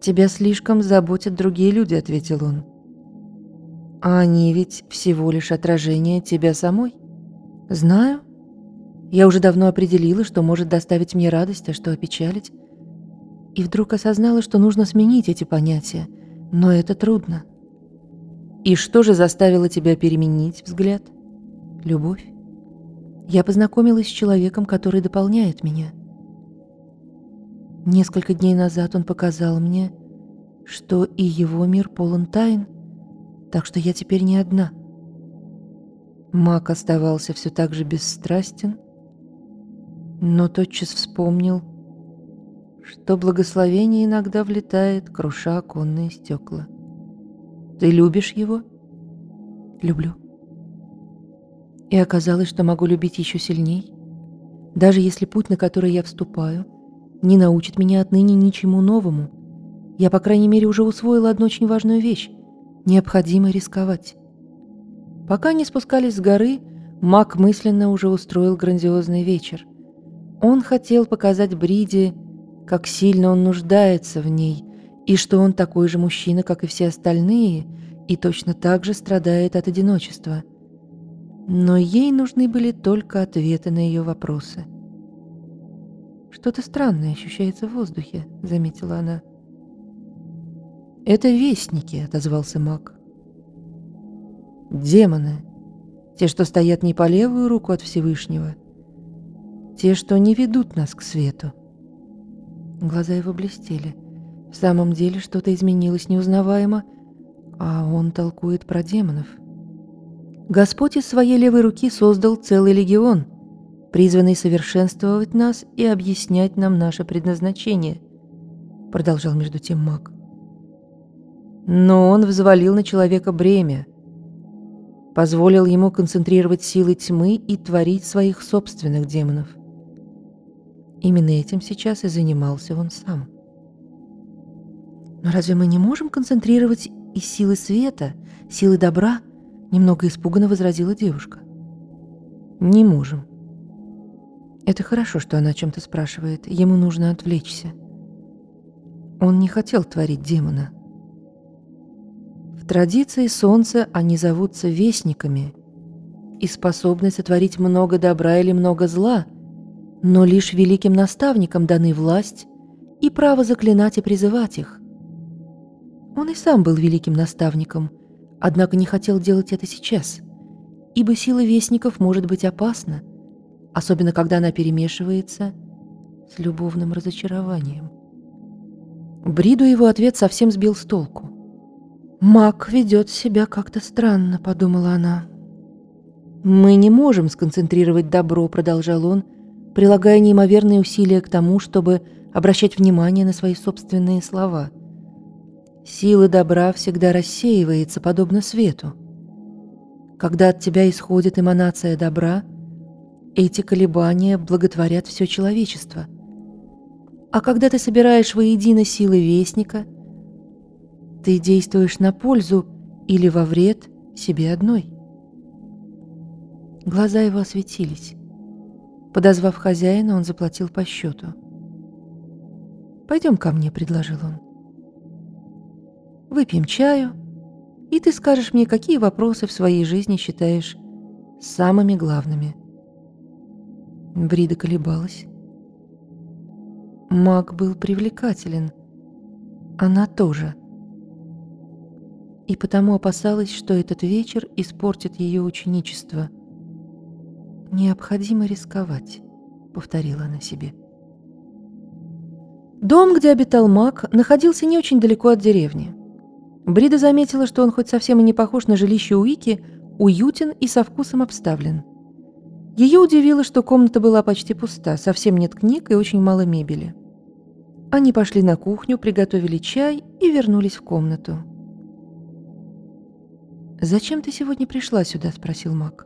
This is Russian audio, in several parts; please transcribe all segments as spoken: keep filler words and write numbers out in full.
«Тебя слишком заботят другие люди», — ответил он. «А они ведь всего лишь отражение тебя самой». «Знаю. Я уже давно определила, что может доставить мне радость, а что опечалить. И вдруг осознала, что нужно сменить эти понятия, но это трудно». «И что же заставило тебя переменить взгляд?» «Любовь. Я познакомилась с человеком, который дополняет меня. Несколько дней назад он показал мне, что и его мир полон тайн, так что я теперь не одна». Мак оставался все так же бесстрастен, но тотчас вспомнил, что благословение иногда влетает, круша оконные стекла. «Ты любишь его?» «Люблю. И оказалось, что могу любить еще сильней, даже если путь, на который я вступаю, не научит меня отныне ничему новому. Я, по крайней мере, уже усвоила одну очень важную вещь — необходимо рисковать». Пока не спускались с горы, Мак мысленно уже устроил грандиозный вечер. Он хотел показать Бриде, как сильно он нуждается в ней, и что он такой же мужчина, как и все остальные, и точно так же страдает от одиночества. Но ей нужны были только ответы на ее вопросы. «Что-то странное ощущается в воздухе», — заметила она. «Это вестники», — отозвался Мак. «Демоны, те, что стоят не по левую руку от Всевышнего, те, что не ведут нас к свету». Глаза его блестели. В самом деле что-то изменилось неузнаваемо, а он толкует про демонов. «Господь из своей левой руки создал целый легион, призванный совершенствовать нас и объяснять нам наше предназначение», — продолжал между тем Мак. «Но он взвалил на человека бремя, позволил ему концентрировать силы тьмы и творить своих собственных демонов. Именно этим сейчас и занимался он сам». «Но разве мы не можем концентрировать и силы света, силы добра?» — немного испуганно возразила девушка. «Не можем». Это хорошо, что она о чем-то спрашивает. Ему нужно отвлечься. Он не хотел творить демона. В традиции солнца они зовутся вестниками и способны сотворить много добра или много зла, но лишь великим наставникам даны власть и право заклинать и призывать их. Он и сам был великим наставником, однако не хотел делать это сейчас, ибо сила вестников может быть опасна, особенно когда она перемешивается с любовным разочарованием. Бриду его ответ совсем сбил с толку. «Мак ведет себя как-то странно», — подумала она. «Мы не можем сконцентрировать добро», — продолжал он, прилагая неимоверные усилия к тому, чтобы обращать внимание на свои собственные слова. «Сила добра всегда рассеивается, подобно свету. Когда от тебя исходит эманация добра, эти колебания благотворят все человечество. А когда ты собираешь воедино силы вестника, ты действуешь на пользу или во вред себе одной». Глаза его осветились. Подозвав хозяина, он заплатил по счету. «Пойдем ко мне», — предложил он. «Выпьем чаю, и ты скажешь мне, какие вопросы в своей жизни считаешь самыми главными». Брида колебалась. Мак был привлекателен. Она тоже. И потому опасалась, что этот вечер испортит ее ученичество. «Необходимо рисковать», — повторила она себе. Дом, где обитал Мак, находился не очень далеко от деревни. Брида заметила, что он хоть совсем и не похож на жилище Уики, уютен и со вкусом обставлен. Ее удивило, что комната была почти пуста, совсем нет книг и очень мало мебели. Они пошли на кухню, приготовили чай и вернулись в комнату. «Зачем ты сегодня пришла сюда?» — спросил Мак.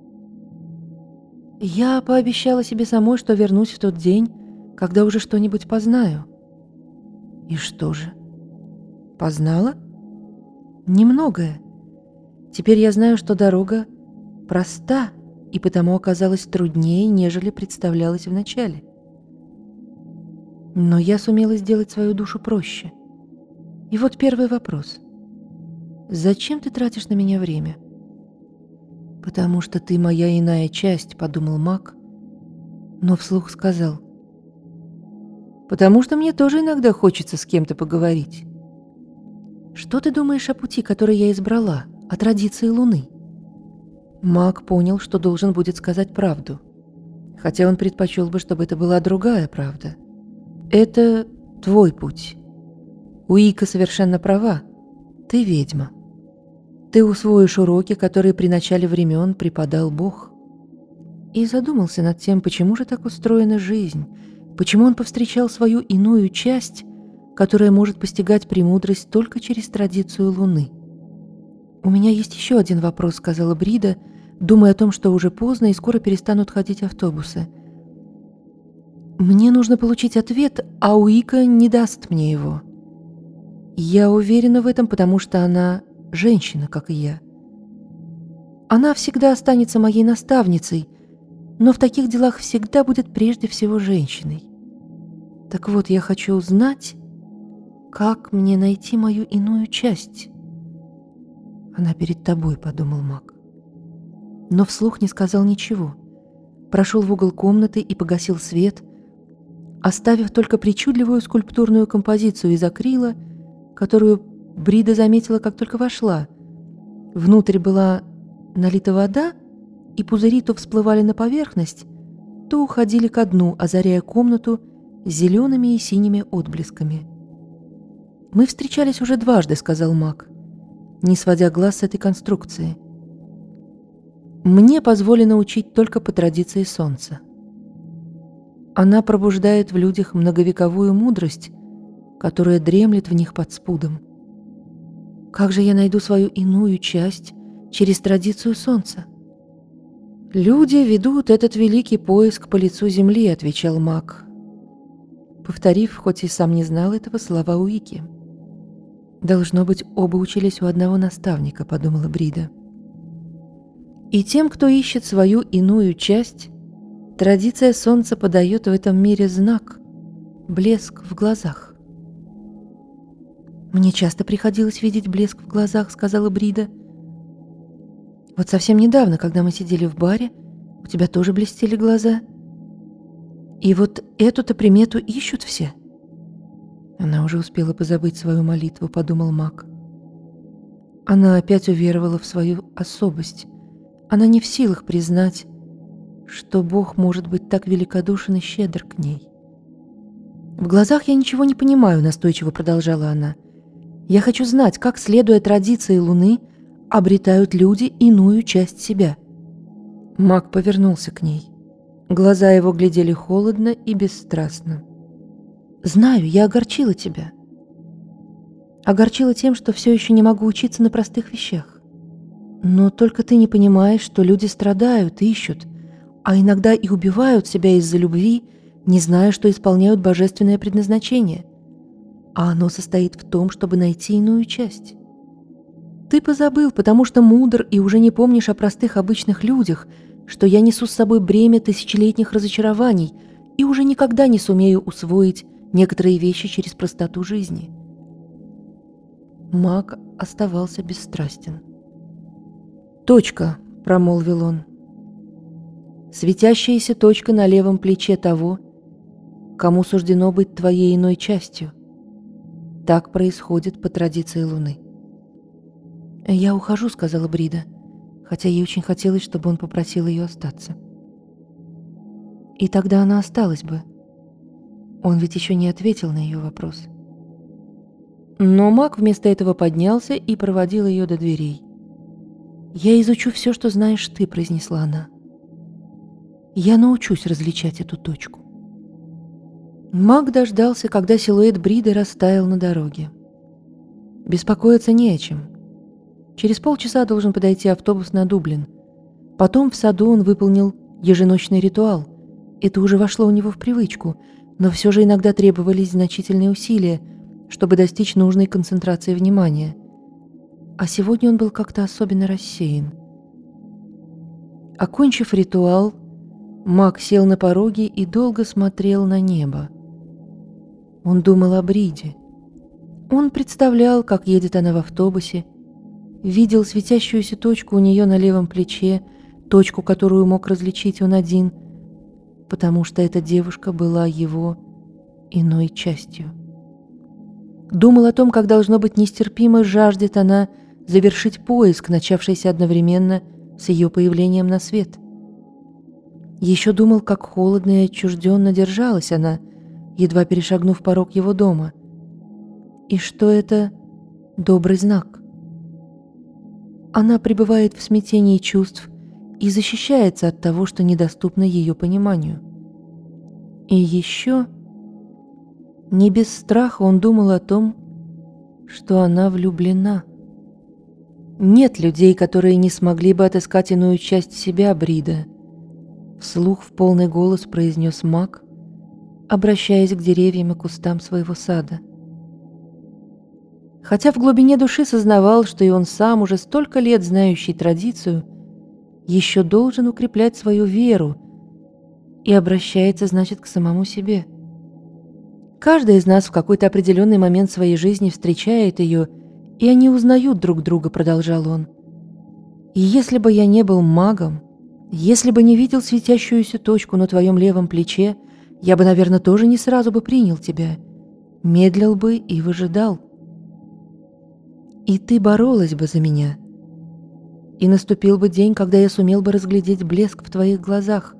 «Я пообещала себе самой, что вернусь в тот день, когда уже что-нибудь познаю». «И что же?» «Познала?» «Немногое. Теперь я знаю, что дорога проста и потому оказалась труднее, нежели представлялась вначале. Но я сумела сделать свою душу проще. И вот первый вопрос. Зачем ты тратишь на меня время? Потому что ты моя иная часть, подумал Мак, но вслух сказал. Потому что мне тоже иногда хочется с кем-то поговорить. Что ты думаешь о пути, который я избрала, о традиции Луны? Мак понял, что должен будет сказать правду, хотя он предпочел бы, чтобы это была другая правда. Это твой путь. Уика совершенно права. Ты ведьма. Ты усвоишь уроки, которые при начале времен преподал Бог. И задумался над тем, почему же так устроена жизнь, почему он повстречал свою иную часть, которая может постигать премудрость только через традицию Луны. «У меня есть еще один вопрос», — сказала Брида, думая о том, что уже поздно и скоро перестанут ходить автобусы. «Мне нужно получить ответ, а Уика не даст мне его. Я уверена в этом, потому что она женщина, как и я. Она всегда останется моей наставницей, но в таких делах всегда будет прежде всего женщиной. Так вот, я хочу узнать, как мне найти мою иную часть?» «Она перед тобой», — подумал Мак. Но вслух не сказал ничего. Прошел в угол комнаты и погасил свет, оставив только причудливую скульптурную композицию из акрила, которую Брида заметила, как только вошла. Внутрь была налита вода, и пузыри то всплывали на поверхность, то уходили ко дну, озаряя комнату зелеными и синими отблесками. «Мы встречались уже дважды», — сказал Мак, не сводя глаз с этой конструкции. «Мне позволено учить только по традиции Солнца. Она пробуждает в людях многовековую мудрость, которая дремлет в них под спудом. Как же я найду свою иную часть через традицию Солнца?» «Люди ведут этот великий поиск по лицу земли», — отвечал Мак, повторив, хоть и сам не знал этого, слова Уики. «Должно быть, оба учились у одного наставника», — подумала Брида. «И тем, кто ищет свою иную часть, традиция Солнца подает в этом мире знак, блеск в глазах». «Мне часто приходилось видеть блеск в глазах», — сказала Брида. «Вот совсем недавно, когда мы сидели в баре, у тебя тоже блестели глаза. И вот эту-то примету ищут все». Она уже успела позабыть свою молитву, подумал Мак. Она опять уверовала в свою особость. Она не в силах признать, что Бог может быть так великодушен и щедр к ней. «В глазах я ничего не понимаю», — настойчиво продолжала она. «Я хочу знать, как, следуя традиции Луны, обретают люди иную часть себя». Мак повернулся к ней. Глаза его глядели холодно и бесстрастно. «Знаю, я огорчила тебя. Огорчила тем, что все еще не могу учиться на простых вещах. Но только ты не понимаешь, что люди страдают, ищут, а иногда и убивают себя из-за любви, не зная, что исполняют божественное предназначение. А оно состоит в том, чтобы найти иную часть. Ты позабыл, потому что мудр и уже не помнишь о простых обычных людях, что я несу с собой бремя тысячелетних разочарований и уже никогда не сумею усвоить некоторые вещи через простоту жизни». Мак оставался бесстрастен. «Точка», — промолвил он. «Светящаяся точка на левом плече того, кому суждено быть твоей иной частью. Так происходит по традиции Луны». «Я ухожу», — сказала Брида, хотя ей очень хотелось, чтобы он попросил ее остаться. И тогда она осталась бы. Он ведь еще не ответил на ее вопрос. Но Мак вместо этого поднялся и проводил ее до дверей. «Я изучу все, что знаешь ты», — произнесла она. «Я научусь различать эту точку». Мак дождался, когда силуэт Бриды растаял на дороге. Беспокоиться не о чем. Через полчаса должен подойти автобус на Дублин. Потом в саду он выполнил еженочный ритуал. Это уже вошло у него в привычку, но все же иногда требовались значительные усилия, чтобы достичь нужной концентрации внимания. А сегодня он был как-то особенно рассеян. Окончив ритуал, Мак сел на пороге и долго смотрел на небо. Он думал о Бриде, Он представлял, как едет она в автобусе, видел светящуюся точку у нее на левом плече, точку, которую мог различить он один, потому что эта девушка была его иной частью. Думал о том, как, должно быть, нестерпимо жаждет она завершить поиск, начавшийся одновременно с ее появлением на свет. Еще думал, как холодно и отчужденно держалась она, едва перешагнув порог его дома, и что это добрый знак. Она пребывает в смятении чувств и защищается от того, что недоступно ее пониманию. И еще не без страха он думал о том, что она влюблена. Нет людей, которые не смогли бы отыскать иную часть себя, Брида, вслух в полный голос произнес маг, обращаясь к деревьям и кустам своего сада. Хотя в глубине души сознавал, что и он сам, уже столько лет знающий традицию, еще должен укреплять свою веру и обращается, значит, к самому себе. Каждый из нас в какой-то определенный момент своей жизни встречает ее, и они узнают друг друга, продолжал он. И если бы я не был магом, если бы не видел светящуюся точку на твоем левом плече, я бы, наверное, тоже не сразу бы принял тебя, медлил бы и выжидал. И ты боролась бы за меня. И наступил бы день, когда я сумел бы разглядеть блеск в твоих глазах.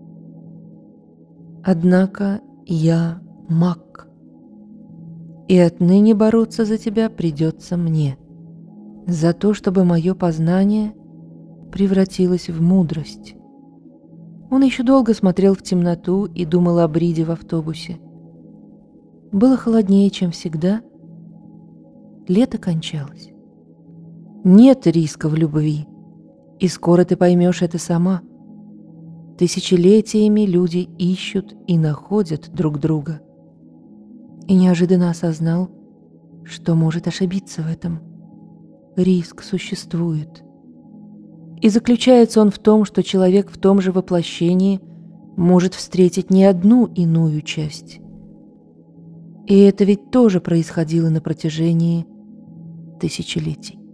Однако я маг. И отныне бороться за тебя придется мне. За то, чтобы мое познание превратилось в мудрость. Он еще долго смотрел в темноту и думал о Бриде в автобусе. Было холоднее, чем всегда. Лето кончалось. Нет риска в любви, и скоро ты поймешь это сама. Тысячелетиями люди ищут и находят друг друга. И неожиданно осознал, что может ошибиться в этом. Риск существует. И заключается он в том, что человек в том же воплощении может встретить не одну иную часть. И это ведь тоже происходило на протяжении тысячелетий.